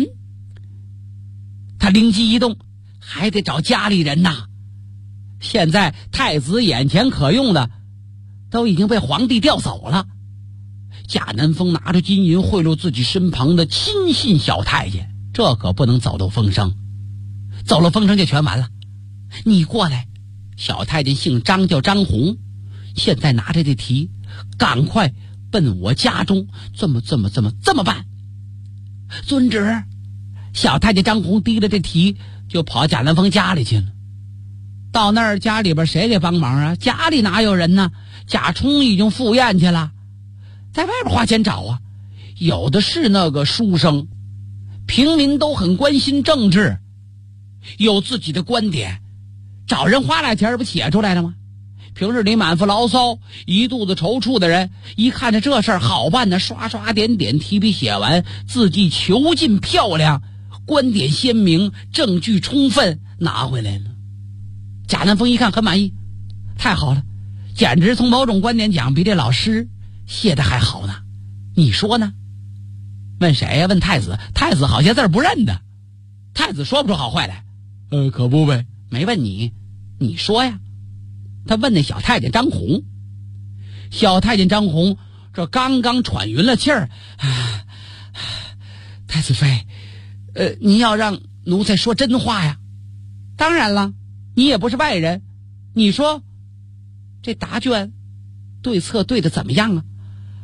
[SPEAKER 6] 他灵机一动，还得找家里人呐。现在太子眼前可用的都已经被皇帝调走了，贾南风拿着金银贿赂自己身旁的亲信小太监，这可不能走漏风声，走漏风声就全完了。你过来，小太监姓张，叫张宏，现在拿着这题赶快奔我家中，这么办。遵旨。小太监张宏提了这题就跑贾南风家里去了。到那儿家里边谁给帮忙啊？家里哪有人呢？贾充已经赴宴去了，在外边花钱找啊。有的是那个书生，平民都很关心政治，有自己的观点，找人花俩钱不写出来了吗？平日里满腹牢骚一肚子踌躇的人，一看着这事儿好办呢，刷刷点点提笔写完，字迹遒劲漂亮，观点鲜明，证据充分，拿回来了。贾南风一看很满意， 太好了，简直从某种观点讲比这老师写的还好呢。你说呢？问谁呀？问太子。太子好些字不认得，太子说不出好坏来。可不呗。没问你，你说呀。他问那小太监张红。小太监张红这刚刚喘匀了气儿，太子妃，您要让奴才说真话呀。当然了，你也不是外人，你说这答卷对策对的怎么样啊？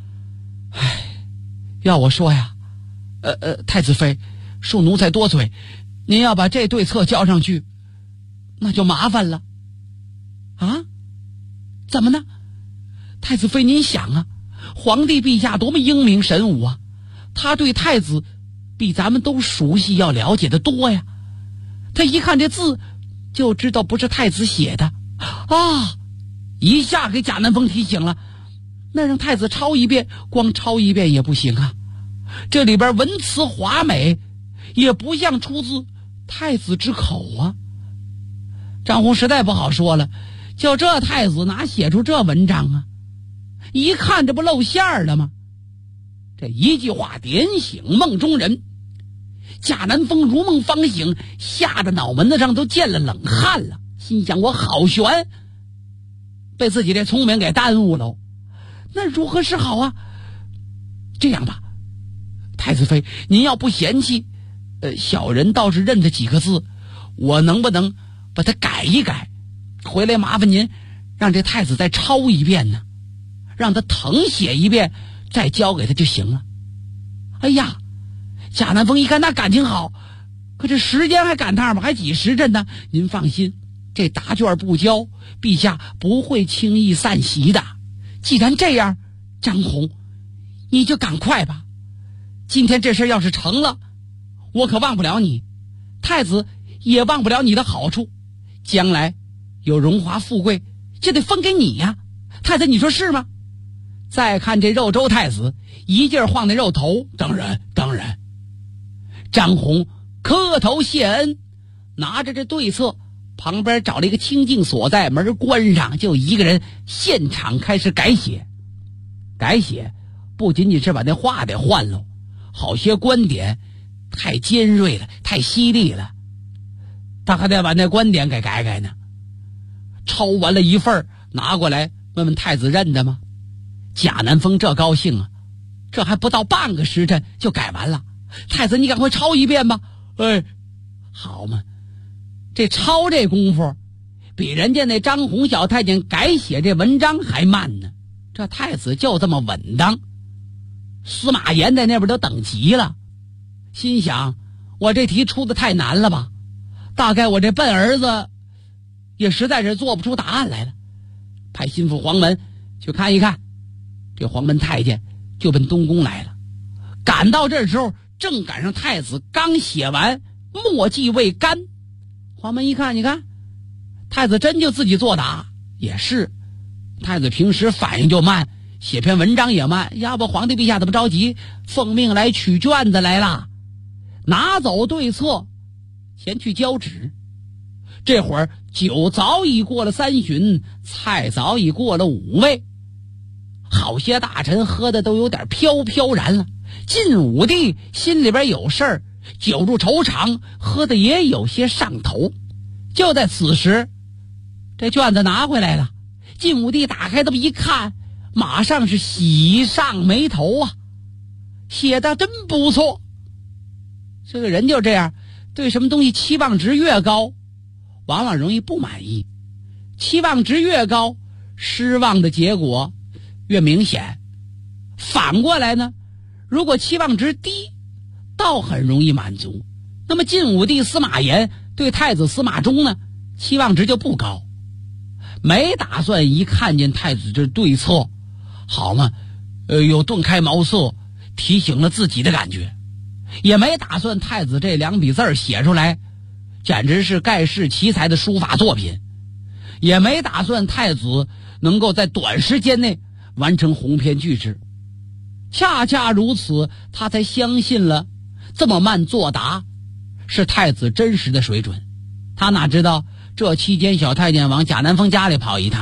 [SPEAKER 6] 要我说呀，太子妃，恕奴才多嘴，您要把这对策交上去，那就麻烦了。啊？怎么呢？太子妃，您想啊，皇帝陛下多么英明神武啊，他对太子比咱们都熟悉，要了解的多呀。他一看这字就知道不是太子写的啊，一下给贾南风提醒了。那让太子抄一遍，光抄一遍也不行啊，这里边文辞华美，也不像出自太子之口啊。张宏实在不好说了，就这太子哪写出这文章啊？一看这不露馅儿了吗？这一句话点醒梦中人，贾南风如梦方醒，吓得脑门子上都见了冷汗了，心想我好悬，被自己这聪明给耽误了，那如何是好啊？这样吧，太子妃，您要不嫌弃，小人倒是认得几个字，我能不能把它改一改，回来麻烦您让这太子再抄一遍呢？让他誊写一遍，再交给他就行了。哎呀，贾南风一看那感情好，可这时间还赶趟吧，还几时辰呢？您放心，这答卷不交，陛下不会轻易散席的。既然这样，张宏，你就赶快吧。今天这事要是成了，我可忘不了你，太子也忘不了你的好处，将来有荣华富贵就得分给你呀。太子，你说是吗？再看这肉州太子一劲儿晃那肉头，当然。张宏磕头谢恩，拿着这对策，旁边找了一个清静所在，门关上，就一个人现场开始改写。改写不仅仅是把那话得换了，好些观点太尖锐了，太犀利了，他还得把那观点给改改呢。抄完了一份，拿过来问问太子认得吗？贾南风这高兴啊，这还不到半个时辰就改完了。太子，你赶快抄一遍吧。好嘛，这抄这功夫比人家那张宏小太监改写这文章还慢呢。这太子就这么稳当，司马炎在那边都等急了，心想我这题出的太难了吧，大概我这笨儿子也实在是做不出答案来了，派心腹黄门去看一看。这黄门太监就奔东宫来了，赶到这时候正赶上太子刚写完，墨迹未干。黄门一看，你看太子真就自己作答，也是太子平时反应就慢，写篇文章也慢，要不皇帝陛下怎么着急奉命来取卷子来了？拿走对策前去交旨。这会儿酒早已过了3巡，菜早已过了5味，好些大臣喝的都有点飘飘然了。晋武帝心里边有事儿，酒入愁肠，喝的也有些上头。就在此时，这卷子拿回来了，晋武帝打开这么一看，马上是喜上眉头啊，写的真不错。这个人就这样，对什么东西期望值越高，往往容易不满意，期望值越高，失望的结果越明显。反过来呢，如果期望值低，倒很容易满足。那么晋武帝司马炎对太子司马衷呢，期望值就不高，没打算一看见太子这对策，好嘛，有顿开茅塞，提醒了自己的感觉，也没打算太子这2笔字写出来简直是盖世奇才的书法作品，也没打算太子能够在短时间内完成鸿篇巨制。恰恰如此，他才相信了这么慢作答是太子真实的水准。他哪知道这期间小太监往贾南风家里跑一趟，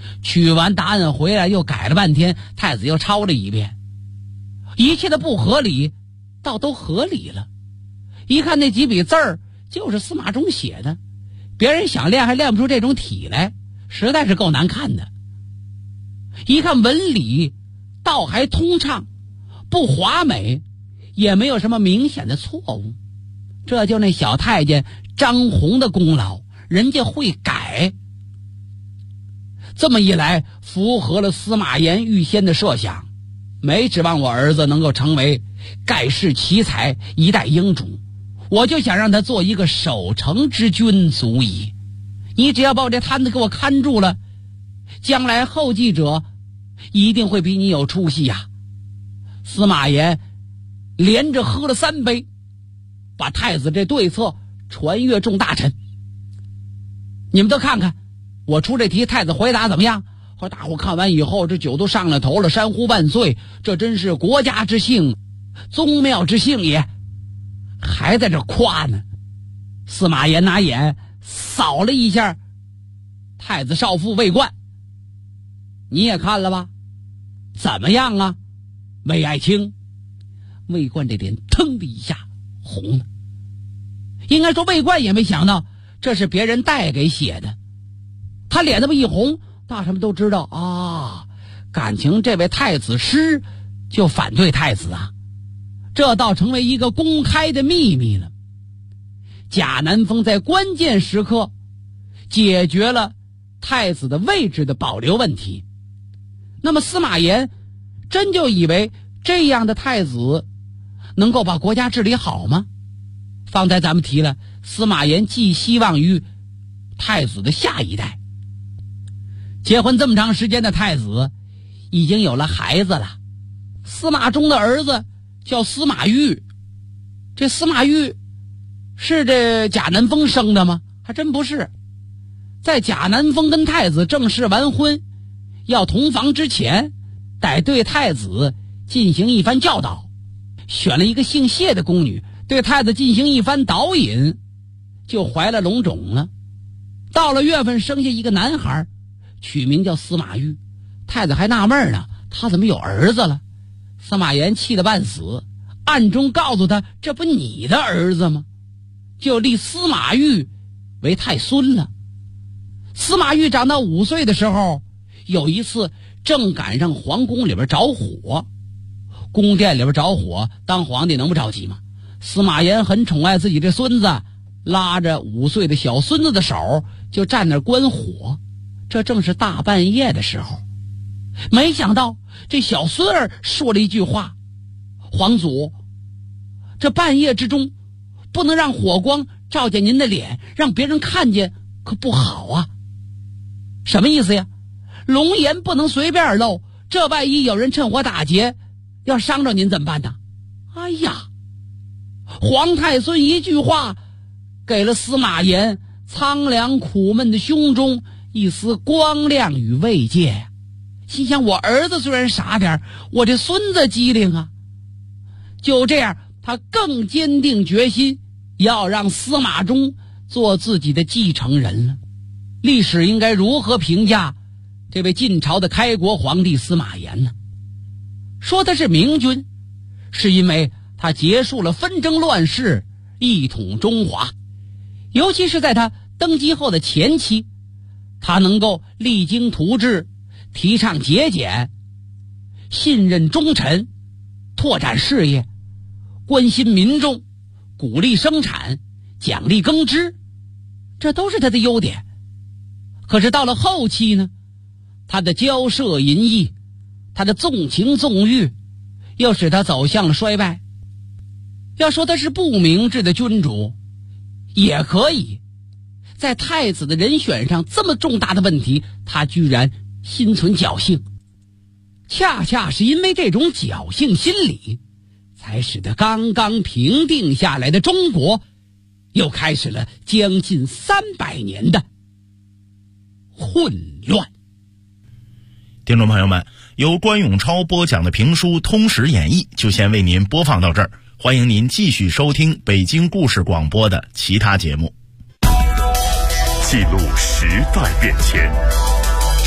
[SPEAKER 6] 取完答案回来又改了半天，太子又抄了一遍，一切的不合理倒都合理了。一看那几笔字儿就是司马衷写的，别人想练还练不出这种体来，实在是够难看的。一看文理倒还通畅，不华美，也没有什么明显的错误，这就那小太监张宏的功劳，人家会改。这么一来，符合了司马炎预先的设想，没指望我儿子能够成为盖世奇才一代英主，我就想让他做一个守成之君足矣。你只要把我这摊子给我看住了，将来后继者一定会比你有出息呀。司马炎连着喝了3杯，把太子这对策传阅众大臣。你们都看看我出这题，太子回答怎么样？和大伙看完以后，这酒都上了头了，山呼万岁，这真是国家之幸，宗庙之幸也，还在这夸呢。司马炎拿眼扫了一下太子少傅魏冠，你也看了吧？怎么样啊，魏爱卿？魏冠这脸腾的一下红了。应该说魏冠也没想到这是别人代给写的，他脸那么一红，大臣们都知道啊，感情这位太子师就反对太子啊，这倒成为一个公开的秘密了。贾南风在关键时刻解决了太子的位置的保留问题，那么司马炎真就以为这样的太子能够把国家治理好吗？方才咱们提了，司马炎寄希望于太子的下一代。结婚这么长时间的太子已经有了孩子了，司马衷的儿子叫司马昱。这司马昱是这贾南风生的吗？还真不是。在贾南风跟太子正式完婚要同房之前，得对太子进行一番教导，选了一个姓谢的宫女对太子进行一番导引，就怀了龙种了。到了月份生下一个男孩，取名叫司马昱。太子还纳闷呢，他怎么有儿子了？司马炎气得半死，暗中告诉他，这不你的儿子吗？就立司马昱为太孙了。司马昱长到5岁的时候，有一次正赶上皇宫里边着火，宫殿里边着火，当皇帝能不着急吗？司马炎很宠爱自己这孙子，拉着5岁的小孙子的手就站那儿观火。这正是大半夜的时候，没想到这小孙儿说了一句话：皇祖，这半夜之中不能让火光照见您的脸，让别人看见可不好啊。什么意思呀？龙颜不能随便露，这万一有人趁火打劫要伤着您怎么办呢？哎呀，皇太孙一句话给了司马炎苍凉苦闷的胸中一丝光亮与慰藉呀。心想，我儿子虽然傻点，我这孙子机灵啊。就这样，他更坚定决心要让司马衷做自己的继承人了。历史应该如何评价这位晋朝的开国皇帝司马炎呢？说他是明君，是因为他结束了纷争乱世，一统中华。尤其是在他登基后的前期，他能够励精图治，提倡节俭，信任忠臣，拓展事业，关心民众，鼓励生产，奖励耕织，这都是他的优点。可是到了后期呢，他的骄奢淫逸，他的纵情纵欲，又使他走向了衰败。要说他是不明智的君主也可以，在太子的人选上这么重大的问题，他居然心存侥幸。恰恰是因为这种侥幸心理，才使得刚刚平定下来的中国又开始了将近300年的混乱。
[SPEAKER 5] 听众朋友们，由关永超播讲的评书《通史演义》就先为您播放到这儿，欢迎您继续收听北京故事广播的其他节目。
[SPEAKER 10] 记录时代变迁，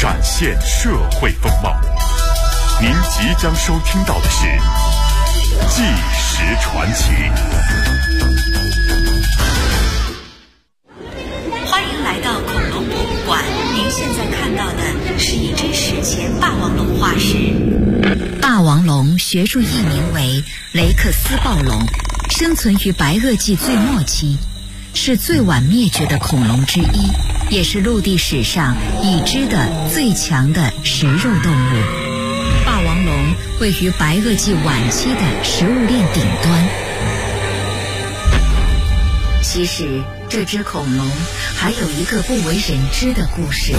[SPEAKER 9] 展现社会风貌。您即将收听到的是《纪实传奇》。
[SPEAKER 16] 欢迎来到恐龙博物馆，您现在看到的是一只史前霸王龙化石。霸王龙学术译名为雷克斯暴龙，生存于白垩纪最末期，是最晚灭绝的恐龙之一，也是陆地史上已知的最强的食肉动物。霸王龙位于白垩纪晚期的食物链顶端。其实这只恐龙还有一个不为人知的故事。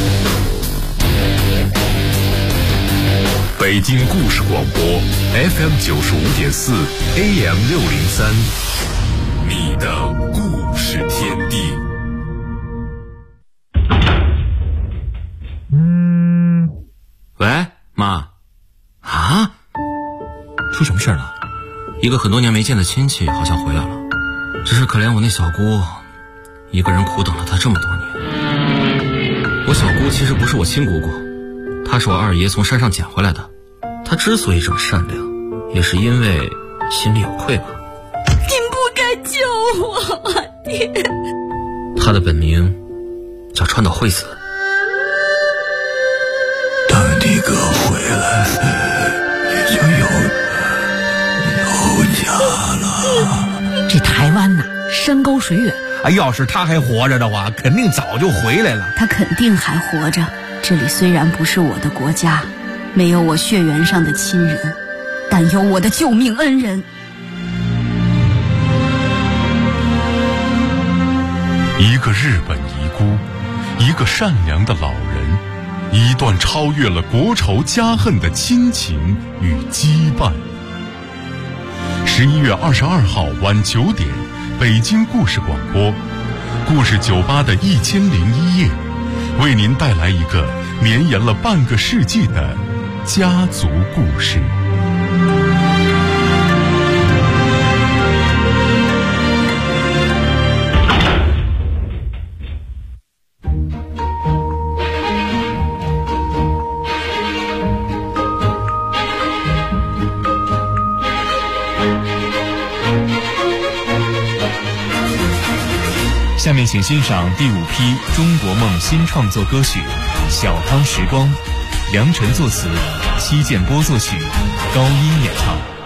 [SPEAKER 10] 北京故事广播 FM 95.4 AM 603，你的故事天地。
[SPEAKER 17] 喂，妈。啊？出什么事了？一个很多年没见的亲戚好像回来了，只是可怜我那小姑，一个人苦等了她这么多年。我小姑其实不是我亲姑姑，她是我二爷从山上捡回来的。她之所以这么善良，也是因为心里有愧吧。
[SPEAKER 11] 您不该救我，爹。
[SPEAKER 17] 她的本名叫川岛惠子。
[SPEAKER 18] 等你哥回来，你就有家了。
[SPEAKER 19] 这台湾呐，山高水远。
[SPEAKER 3] 要是他还活着的话，肯定早就回来了。
[SPEAKER 19] 他肯定还活着。这里虽然不是我的国家，没有我血缘上的亲人，但有我的救命恩人。
[SPEAKER 10] 一个日本遗孤，一个善良的老人，一段超越了国仇家恨的亲情与羁绊。11月22号晚9点，北京故事广播，故事酒吧的1001夜，为您带来一个绵延了半个世纪的家族故事。
[SPEAKER 20] 下面请欣赏第5批中国梦新创作歌曲《小康时光》，梁晨作词，戚建波作曲，高音演唱。